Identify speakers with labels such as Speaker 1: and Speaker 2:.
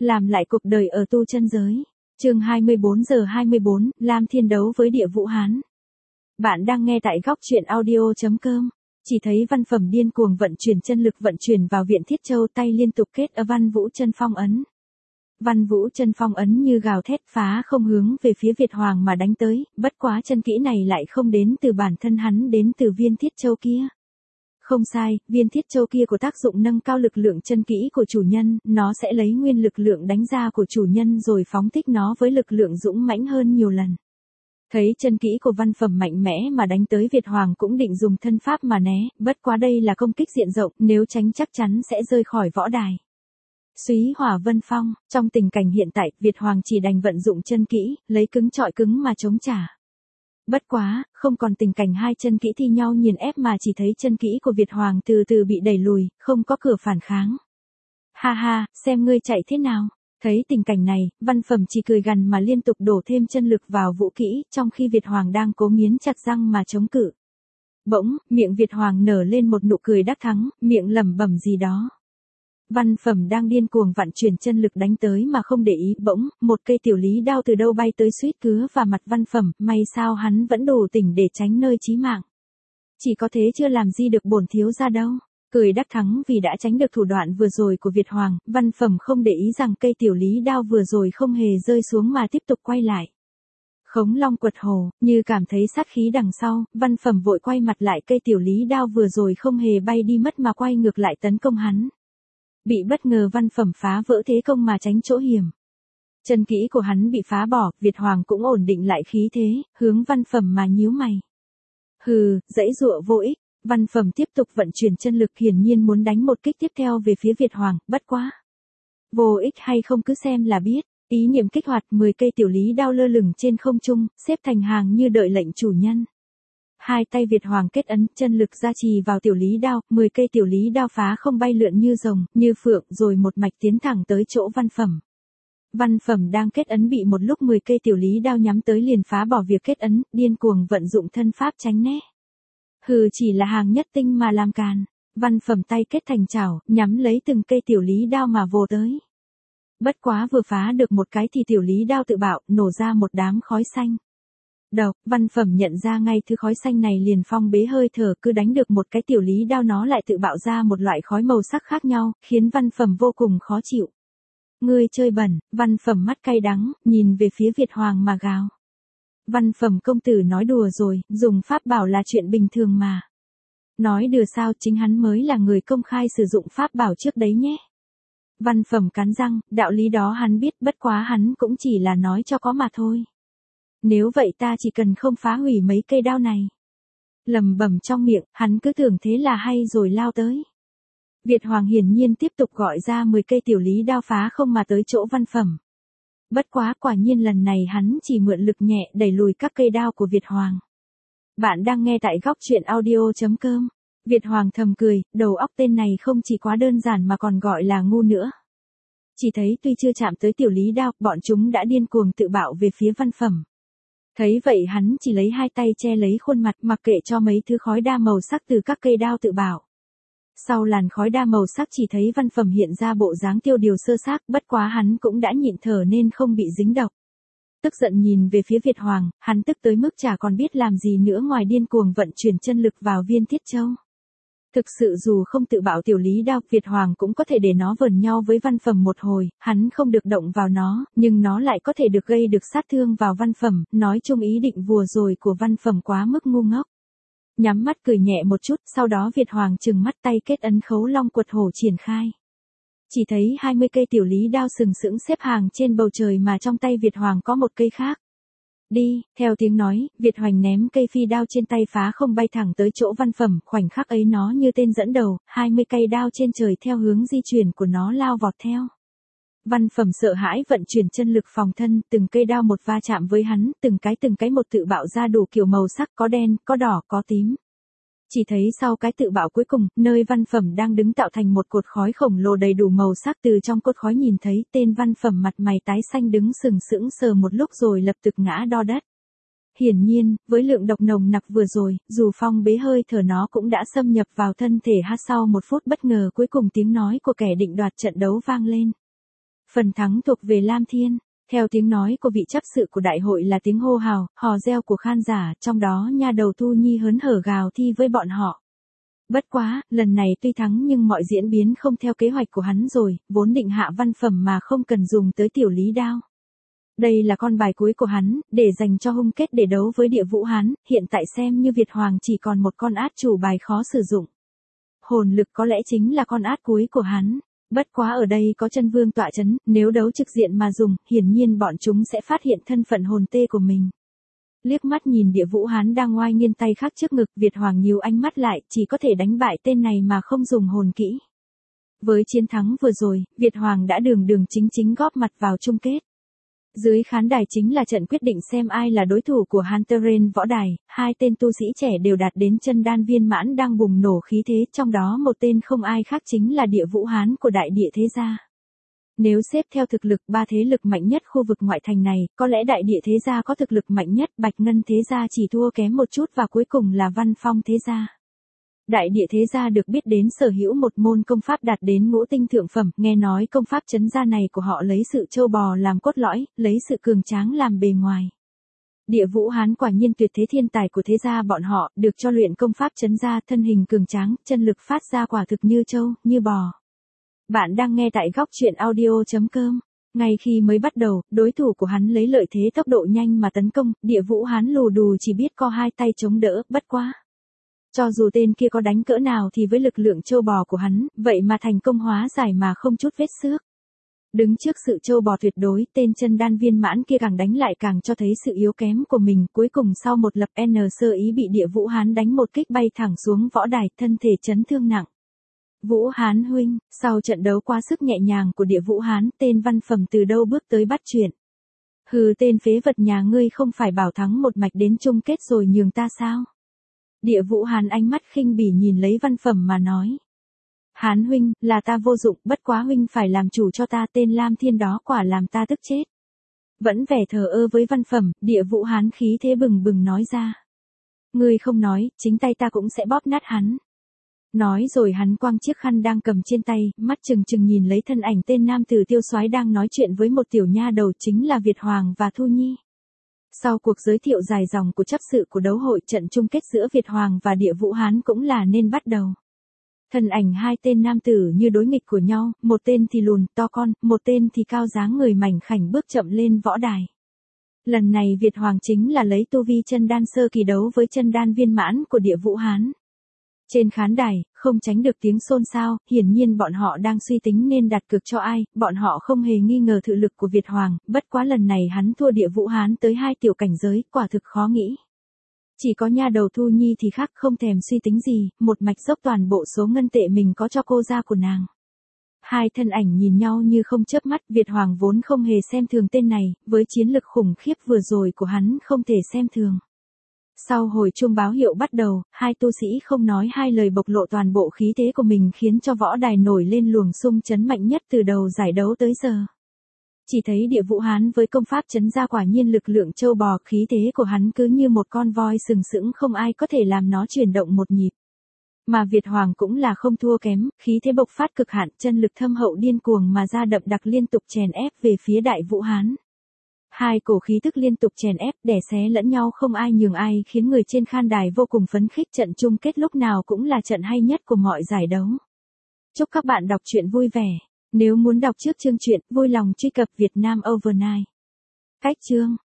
Speaker 1: Làm lại cuộc đời ở tu chân giới. Chương 24:24, Lam Thiên đấu với Địa Vũ Hán. Bạn đang nghe tại góc truyện audio.com. Chỉ thấy văn phẩm điên cuồng vận chuyển chân lực vận chuyển vào Viện Thiết Châu, tay liên tục kết ở Văn Vũ Chân Phong ấn. Văn Vũ Chân Phong ấn như gào thét phá không hướng về phía Việt Hoàng mà đánh tới, bất quá chân kỹ này lại không đến từ bản thân hắn, đến từ Viên Thiết Châu kia. Không sai, Viên Thiết Châu kia có tác dụng nâng cao lực lượng chân kỹ của chủ nhân, nó sẽ lấy nguyên lực lượng đánh ra của chủ nhân rồi phóng thích nó với lực lượng dũng mãnh hơn nhiều lần. Thấy chân kỹ của văn phẩm mạnh mẽ mà đánh tới, Việt Hoàng cũng định dùng thân pháp mà né, bất quá đây là công kích diện rộng, nếu tránh chắc chắn sẽ rơi khỏi võ đài. Súy Hỏa Vân Phong, trong tình cảnh hiện tại, Việt Hoàng chỉ đành vận dụng chân kỹ, lấy cứng chọi cứng mà chống trả. Bất quá, không còn tình cảnh hai chân kỹ thi nhau nghiền ép mà chỉ thấy chân kỹ của Việt Hoàng từ từ bị đẩy lùi, không có cửa phản kháng. Ha ha, xem ngươi chạy thế nào. Thấy tình cảnh này, văn phẩm chỉ cười gằn mà liên tục đổ thêm chân lực vào vũ kỹ, trong khi Việt Hoàng đang cố nghiến chặt răng mà chống cự. Bỗng, miệng Việt Hoàng nở lên một nụ cười đắc thắng, miệng lẩm bẩm gì đó. Văn phẩm đang điên cuồng vận chuyển chân lực đánh tới mà không để ý, bỗng, một cây tiểu lý đao từ đâu bay tới suýt cứa vào mặt văn phẩm, may sao hắn vẫn đủ tỉnh để tránh nơi chí mạng. Chỉ có thế chưa làm gì được bổn thiếu gia đâu. Cười đắc thắng vì đã tránh được thủ đoạn vừa rồi của Việt Hoàng, văn phẩm không để ý rằng cây tiểu lý đao vừa rồi không hề rơi xuống mà tiếp tục quay lại. Khống Long Quật Hồ, như cảm thấy sát khí đằng sau, văn phẩm vội quay mặt lại, cây tiểu lý đao vừa rồi không hề bay đi mất mà quay ngược lại tấn công hắn. Bị bất ngờ văn phẩm phá vỡ thế công mà tránh chỗ hiểm. Chân kỹ của hắn bị phá bỏ, Việt Hoàng cũng ổn định lại khí thế, hướng văn phẩm mà nhíu mày. Hừ, giãy giụa vô ích. Văn phẩm tiếp tục vận chuyển chân lực, hiển nhiên muốn đánh một kích tiếp theo về phía Việt Hoàng, bất quá. Vô ích hay không cứ xem là biết, ý niệm kích hoạt 10 cây tiểu lý đao lơ lửng trên không trung, xếp thành hàng như đợi lệnh chủ nhân. Hai tay Việt Hoàng kết ấn, chân lực gia trì vào tiểu lý đao, 10 cây tiểu lý đao phá không bay lượn như rồng, như phượng rồi một mạch tiến thẳng tới chỗ văn phẩm. Văn phẩm đang kết ấn bị một lúc 10 cây tiểu lý đao nhắm tới liền phá bỏ việc kết ấn, điên cuồng vận dụng thân pháp tránh né. Hừ, chỉ là hàng nhất tinh mà làm càn. Văn phẩm tay kết thành chảo, nhắm lấy từng cây tiểu lý đao mà vồ tới. Bất quá vừa phá được một cái thì tiểu lý đao tự bạo, nổ ra một đám khói xanh. Độc, văn phẩm nhận ra ngay thứ khói xanh này liền phong bế hơi thở, cứ đánh được một cái tiểu lý đao nó lại tự bạo ra một loại khói màu sắc khác nhau, khiến văn phẩm vô cùng khó chịu. Ngươi chơi bẩn, văn phẩm mắt cay đắng, nhìn về phía Việt Hoàng mà gào. Văn phẩm công tử nói đùa rồi, dùng pháp bảo là chuyện bình thường mà. Nói đùa sao, chính hắn mới là người công khai sử dụng pháp bảo trước đấy nhé. Văn phẩm cắn răng, đạo lý đó hắn biết, bất quá hắn cũng chỉ là nói cho có mà thôi. Nếu vậy ta chỉ cần không phá hủy mấy cây đao này. Lẩm bẩm trong miệng, hắn cứ tưởng thế là hay rồi lao tới. Việt Hoàng hiển nhiên tiếp tục gọi ra 10 cây tiểu lý đao phá không mà tới chỗ văn phẩm. Bất quá quả nhiên lần này hắn chỉ mượn lực nhẹ đẩy lùi các cây đao của Việt Hoàng. Bạn đang nghe tại góc truyện audio.com. Việt Hoàng thầm cười, đầu óc tên này không chỉ quá đơn giản mà còn gọi là ngu nữa. Chỉ thấy tuy chưa chạm tới tiểu lý đao, bọn chúng đã điên cuồng tự bạo về phía văn phẩm. Thấy vậy hắn chỉ lấy hai tay che lấy khuôn mặt, mặc kệ cho mấy thứ khói đa màu sắc từ các cây đao tự bạo. Sau làn khói đa màu sắc chỉ thấy văn phẩm hiện ra bộ dáng tiêu điều sơ xác, bất quá hắn cũng đã nhịn thở nên không bị dính độc. Tức giận nhìn về phía Việt Hoàng, hắn tức tới mức chả còn biết làm gì nữa ngoài điên cuồng vận chuyển chân lực vào Viên Thiết Châu. Thực sự dù không tự bạo tiểu lý đao, Việt Hoàng cũng có thể để nó vờn nhau với văn phẩm một hồi, hắn không được động vào nó, nhưng nó lại có thể được gây được sát thương vào văn phẩm, nói chung ý định vừa rồi của văn phẩm quá mức ngu ngốc. Nhắm mắt cười nhẹ một chút, sau đó Việt Hoàng trừng mắt, tay kết ấn Khấu Long Quật Hổ triển khai. Chỉ thấy 20 cây tiểu lý đao sừng sững xếp hàng trên bầu trời mà trong tay Việt Hoàng có một cây khác. Đi, theo tiếng nói, Việt Hoàng ném cây phi đao trên tay phá không bay thẳng tới chỗ văn phẩm, khoảnh khắc ấy nó như tên dẫn đầu, 20 cây đao trên trời theo hướng di chuyển của nó lao vọt theo. Văn phẩm sợ hãi vận chuyển chân lực phòng thân, từng cây đao một va chạm với hắn, từng cái một tự bạo ra đủ kiểu màu sắc, có đen, có đỏ, có tím. Chỉ thấy sau cái tự bạo cuối cùng, nơi văn phẩm đang đứng tạo thành một cột khói khổng lồ đầy đủ màu sắc, từ trong cột khói nhìn thấy tên văn phẩm mặt mày tái xanh đứng sừng sững sờ một lúc rồi lập tức ngã đo đất. Hiển nhiên, với lượng độc nồng nặc vừa rồi, dù phong bế hơi thở nó cũng đã xâm nhập vào thân thể hắn. Sau một phút bất ngờ cuối cùng tiếng nói của kẻ định đoạt trận đấu vang lên. Phần thắng thuộc về Lam Thiên. Theo tiếng nói của vị chấp sự của đại hội là tiếng hô hào, hò reo của khán giả, trong đó nha đầu Thu Nhi hớn hở gào thi với bọn họ. Bất quá, lần này tuy thắng nhưng mọi diễn biến không theo kế hoạch của hắn rồi, vốn định hạ văn phẩm mà không cần dùng tới tiểu lý đao. Đây là con bài cuối của hắn, để dành cho hung kết để đấu với Địa Vũ Hán, hiện tại xem như Việt Hoàng chỉ còn một con át chủ bài khó sử dụng. Hồn lực có lẽ chính là con át cuối của hắn. Bất quá ở đây có chân vương tọa chấn, nếu đấu trực diện mà dùng, hiển nhiên bọn chúng sẽ phát hiện thân phận hồn tê của mình. Liếc mắt nhìn Địa Vũ Hán đang ngoai nghiêng tay khắc trước ngực, Việt Hoàng nhíu ánh mắt lại, chỉ có thể đánh bại tên này mà không dùng hồn kỹ. Với chiến thắng vừa rồi, Việt Hoàng đã đường đường chính chính góp mặt vào chung kết. Dưới khán đài chính là trận quyết định xem ai là đối thủ của Hunter võ đài, hai tên tu sĩ trẻ đều đạt đến chân đan viên mãn đang bùng nổ khí thế, trong đó một tên không ai khác chính là Địa Vũ Hán của Đại Địa Thế Gia. Nếu xếp theo thực lực ba thế lực mạnh nhất khu vực ngoại thành này, có lẽ Đại Địa Thế Gia có thực lực mạnh nhất, Bạch Ngân Thế Gia chỉ thua kém một chút và cuối cùng là Văn Phong Thế Gia. Đại Địa Thế Gia được biết đến sở hữu một môn công pháp đạt đến ngũ tinh thượng phẩm, nghe nói công pháp trấn gia này của họ lấy sự trâu bò làm cốt lõi, lấy sự cường tráng làm bề ngoài. Địa Vũ Hán quả nhiên tuyệt thế thiên tài của thế gia bọn họ, được cho luyện công pháp trấn gia, thân hình cường tráng, chân lực phát ra quả thực như trâu, như bò. Bạn đang nghe tại góc truyện audio.com. Ngay khi mới bắt đầu, đối thủ của hắn lấy lợi thế tốc độ nhanh mà tấn công, Địa Vũ Hán lù đù chỉ biết co hai tay chống đỡ, bất quá. Cho dù tên kia có đánh cỡ nào thì với lực lượng trâu bò của hắn, vậy mà thành công hóa giải mà không chút vết xước. Đứng trước sự trâu bò tuyệt đối, tên chân đan viên mãn kia càng đánh lại càng cho thấy sự yếu kém của mình, cuối cùng sau một lập N sơ ý bị Địa Vũ Hán đánh một kích bay thẳng xuống võ đài, thân thể chấn thương nặng. Vũ Hán huynh, sau trận đấu quá sức nhẹ nhàng của Địa Vũ Hán, tên Văn Phẩm từ đâu bước tới bắt chuyện. Hừ, tên phế vật nhà ngươi không phải bảo thắng một mạch đến chung kết rồi nhường ta sao? Địa Vũ Hán ánh mắt khinh bỉ nhìn lấy Văn Phẩm mà nói. Hán huynh, là ta vô dụng, bất quá huynh phải làm chủ cho ta, tên Lam Thiên đó quả làm ta tức chết. Vẫn vẻ thờ ơ với Văn Phẩm, Địa Vũ Hán khí thế bừng bừng nói ra. Ngươi không nói, chính tay ta cũng sẽ bóp nát hắn. Nói rồi hắn quăng chiếc khăn đang cầm trên tay, mắt trừng trừng nhìn lấy thân ảnh tên nam tử tiêu soái đang nói chuyện với một tiểu nha đầu, chính là Việt Hoàng và Thu Nhi. Sau cuộc giới thiệu dài dòng của chấp sự của đấu hội, trận chung kết giữa Việt Hoàng và Địa Vũ Hán cũng là nên bắt đầu. Thân ảnh hai tên nam tử như đối nghịch của nhau, một tên thì lùn, to con, một tên thì cao dáng người mảnh khảnh bước chậm lên võ đài. Lần này Việt Hoàng chính là lấy tu vi chân đan sơ kỳ đấu với chân đan viên mãn của Địa Vũ Hán. Trên khán đài, không tránh được tiếng xôn xao, hiển nhiên bọn họ đang suy tính nên đặt cược cho ai, bọn họ không hề nghi ngờ thực lực của Việt Hoàng, bất quá lần này hắn thua Địa Vũ Hán tới 2 tiểu cảnh giới, quả thực khó nghĩ. Chỉ có nha đầu Thu Nhi thì khác, không thèm suy tính gì, một mạch dốc toàn bộ số ngân tệ mình có cho cô gia của nàng. Hai thân ảnh nhìn nhau như không chớp mắt, Việt Hoàng vốn không hề xem thường tên này, với chiến lực khủng khiếp vừa rồi của hắn không thể xem thường. Sau hồi chuông báo hiệu bắt đầu, hai tu sĩ không nói hai lời bộc lộ toàn bộ khí thế của mình khiến cho võ đài nổi lên luồng xung chấn mạnh nhất từ đầu giải đấu tới giờ. Chỉ thấy Địa Vũ Hán với công pháp chấn ra quả nhiên lực lượng châu bò, khí thế của hắn cứ như một con voi sừng sững không ai có thể làm nó chuyển động một nhịp. Mà Việt Hoàng cũng là không thua kém, khí thế bộc phát cực hạn, chân lực thâm hậu điên cuồng mà ra đậm đặc liên tục chèn ép về phía Đại Vũ Hán. Hai cổ khí tức liên tục chèn ép, đè xé lẫn nhau không ai nhường ai khiến người trên khán đài vô cùng phấn khích, trận chung kết lúc nào cũng là trận hay nhất của mọi giải đấu. Chúc các bạn đọc truyện vui vẻ. Nếu muốn đọc trước chương truyện, vui lòng truy cập Vietnam Overnight. Cách chương